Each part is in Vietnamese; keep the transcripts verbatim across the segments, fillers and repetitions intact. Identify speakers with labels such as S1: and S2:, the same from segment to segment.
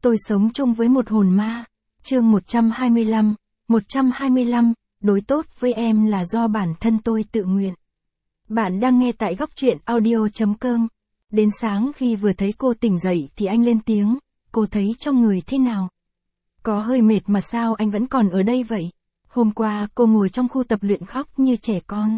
S1: Tôi sống chung với một hồn ma. Chương một trăm hai mươi lăm. một trăm hai mươi lăm, đối tốt với em là do bản thân tôi tự nguyện. Bạn đang nghe tại góc truyện audio chấm com. Đến sáng khi vừa thấy cô tỉnh dậy thì anh lên tiếng, cô thấy trong người thế nào? Có hơi mệt mà sao anh vẫn còn ở đây vậy? Hôm qua cô ngồi trong khu tập luyện khóc như trẻ con.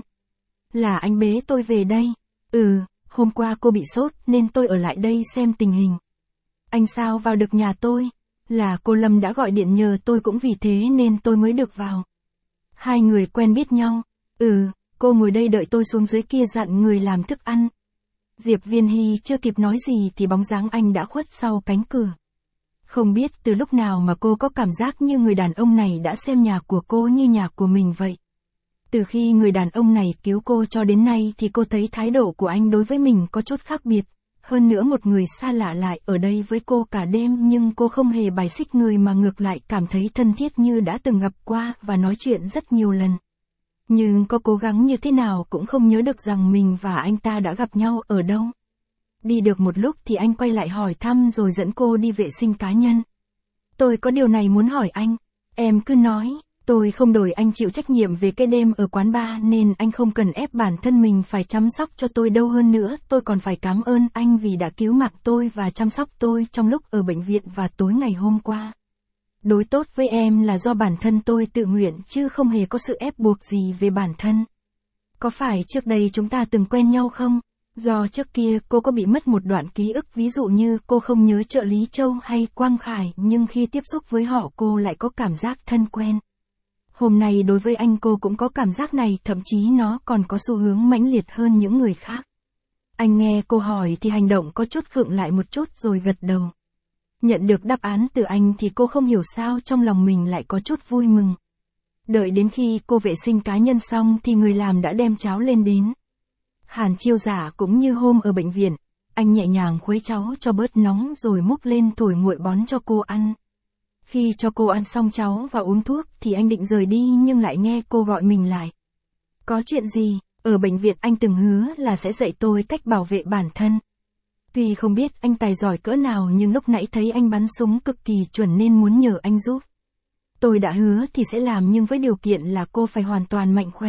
S1: Là anh bế tôi về đây. Ừ, hôm qua cô bị sốt nên tôi ở lại đây xem tình hình. Anh sao vào được nhà tôi? Là cô Lâm đã gọi điện nhờ tôi, cũng vì thế nên tôi mới được vào. Hai người quen biết nhau. Ừ, cô ngồi đây đợi tôi xuống dưới kia dặn người làm thức ăn. Diệp Viên Hy chưa kịp nói gì thì bóng dáng anh đã khuất sau cánh cửa. Không biết từ lúc nào mà cô có cảm giác như người đàn ông này đã xem nhà của cô như nhà của mình vậy. Từ khi người đàn ông này cứu cô cho đến nay thì cô thấy thái độ của anh đối với mình có chút khác biệt. Hơn nữa một người xa lạ lại ở đây với cô cả đêm, nhưng cô không hề bài xích người mà ngược lại cảm thấy thân thiết như đã từng gặp qua và nói chuyện rất nhiều lần. Nhưng có cố gắng như thế nào cũng không nhớ được rằng mình và anh ta đã gặp nhau ở đâu. Đi được một lúc thì anh quay lại hỏi thăm rồi dẫn cô đi vệ sinh cá nhân. Tôi có điều này muốn hỏi anh. Em cứ nói. Tôi không đổi anh chịu trách nhiệm về cái đêm ở quán bar nên anh không cần ép bản thân mình phải chăm sóc cho tôi đâu, hơn nữa tôi còn phải cảm ơn anh vì đã cứu mạng tôi và chăm sóc tôi trong lúc ở bệnh viện và tối ngày hôm qua. Đối tốt với em là do bản thân tôi tự nguyện chứ không hề có sự ép buộc gì về bản thân. Có phải trước đây chúng ta từng quen nhau không? Do trước kia cô có bị mất một đoạn ký ức, ví dụ như cô không nhớ trợ lý Châu hay Quang Khải, nhưng khi tiếp xúc với họ cô lại có cảm giác thân quen. Hôm nay đối với anh cô cũng có cảm giác này, thậm chí nó còn có xu hướng mãnh liệt hơn những người khác. Anh nghe cô hỏi thì hành động có chút khựng lại một chút rồi gật đầu. Nhận được đáp án từ anh thì cô không hiểu sao trong lòng mình lại có chút vui mừng. Đợi đến khi cô vệ sinh cá nhân xong thì người làm đã đem cháo lên đến. Hàn Chiêu Giả cũng như hôm ở bệnh viện, anh nhẹ nhàng khuấy cháo cho bớt nóng rồi múc lên thổi nguội bón cho cô ăn. Khi cho cô ăn xong cháo và uống thuốc thì anh định rời đi nhưng lại nghe cô gọi mình lại. Có chuyện gì? Ở bệnh viện anh từng hứa là sẽ dạy tôi cách bảo vệ bản thân. Tuy không biết anh tài giỏi cỡ nào nhưng lúc nãy thấy anh bắn súng cực kỳ chuẩn nên muốn nhờ anh giúp. Tôi đã hứa thì sẽ làm, nhưng với điều kiện là cô phải hoàn toàn mạnh khỏe.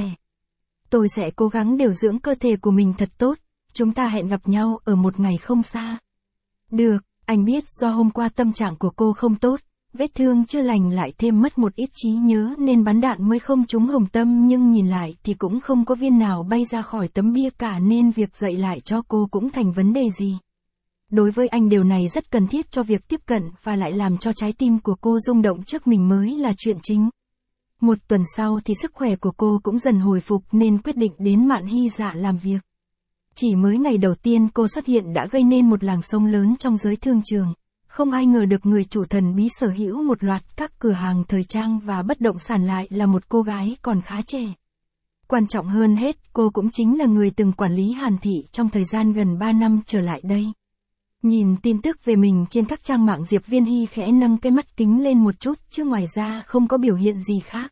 S1: Tôi sẽ cố gắng điều dưỡng cơ thể của mình thật tốt, chúng ta hẹn gặp nhau ở một ngày không xa. Được, anh biết do hôm qua tâm trạng của cô không tốt. Vết thương chưa lành lại thêm mất một ít trí nhớ nên bắn đạn mới không trúng hồng tâm, nhưng nhìn lại thì cũng không có viên nào bay ra khỏi tấm bia cả nên việc dạy lại cho cô cũng thành vấn đề gì. Đối với anh điều này rất cần thiết cho việc tiếp cận và lại làm cho trái tim của cô rung động trước mình mới là chuyện chính. Một tuần sau thì sức khỏe của cô cũng dần hồi phục nên quyết định đến Mạn Hy Dạ làm việc. Chỉ mới ngày đầu tiên cô xuất hiện đã gây nên một làn sóng lớn trong giới thương trường. Không ai ngờ được người chủ thần bí sở hữu một loạt các cửa hàng thời trang và bất động sản lại là một cô gái còn khá trẻ. Quan trọng hơn hết, cô cũng chính là người từng quản lý Hàn Thị trong thời gian gần ba năm trở lại đây. Nhìn tin tức về mình trên các trang mạng, Diệp Viên Hy khẽ nâng cái mắt kính lên một chút chứ ngoài ra không có biểu hiện gì khác.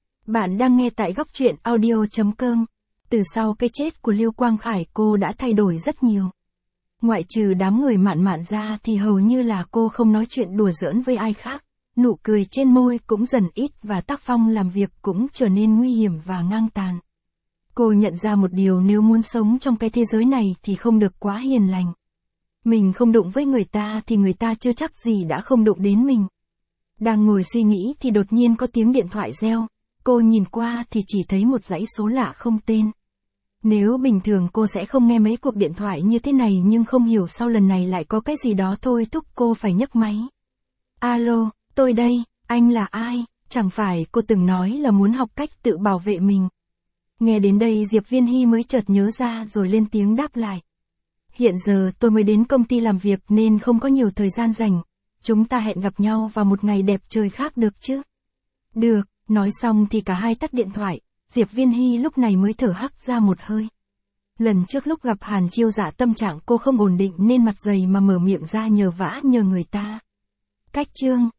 S1: Bạn đang nghe tại góc truyện audio chấm com. Từ sau cái chết của Lưu Quang Khải cô đã thay đổi rất nhiều. Ngoại trừ đám người Mạn Mạn ra thì hầu như là cô không nói chuyện đùa giỡn với ai khác, nụ cười trên môi cũng dần ít và tác phong làm việc cũng trở nên nguy hiểm và ngang tàn. Cô nhận ra một điều, nếu muốn sống trong cái thế giới này thì không được quá hiền lành. Mình không đụng với người ta thì người ta chưa chắc gì đã không đụng đến mình. Đang ngồi suy nghĩ thì đột nhiên có tiếng điện thoại reo, cô nhìn qua thì chỉ thấy một dãy số lạ không tên. Nếu bình thường cô sẽ không nghe mấy cuộc điện thoại như thế này, nhưng không hiểu sao lần này lại có cái gì đó thôi thúc cô phải nhấc máy. Alo, tôi đây, anh là ai? Chẳng phải cô từng nói là muốn học cách tự bảo vệ mình. Nghe đến đây Diệp Viên Hy mới chợt nhớ ra rồi lên tiếng đáp lại. Hiện giờ tôi mới đến công ty làm việc nên không có nhiều thời gian rảnh. Chúng ta hẹn gặp nhau vào một ngày đẹp trời khác được chứ? Được, nói xong thì cả hai tắt điện thoại. Diệp Viên Hy lúc này mới thở hắt ra một hơi. Lần trước lúc gặp Hàn Chiêu Dạ tâm trạng cô không ổn định nên mặt dày mà mở miệng ra nhờ vả nhờ người ta. Cách chương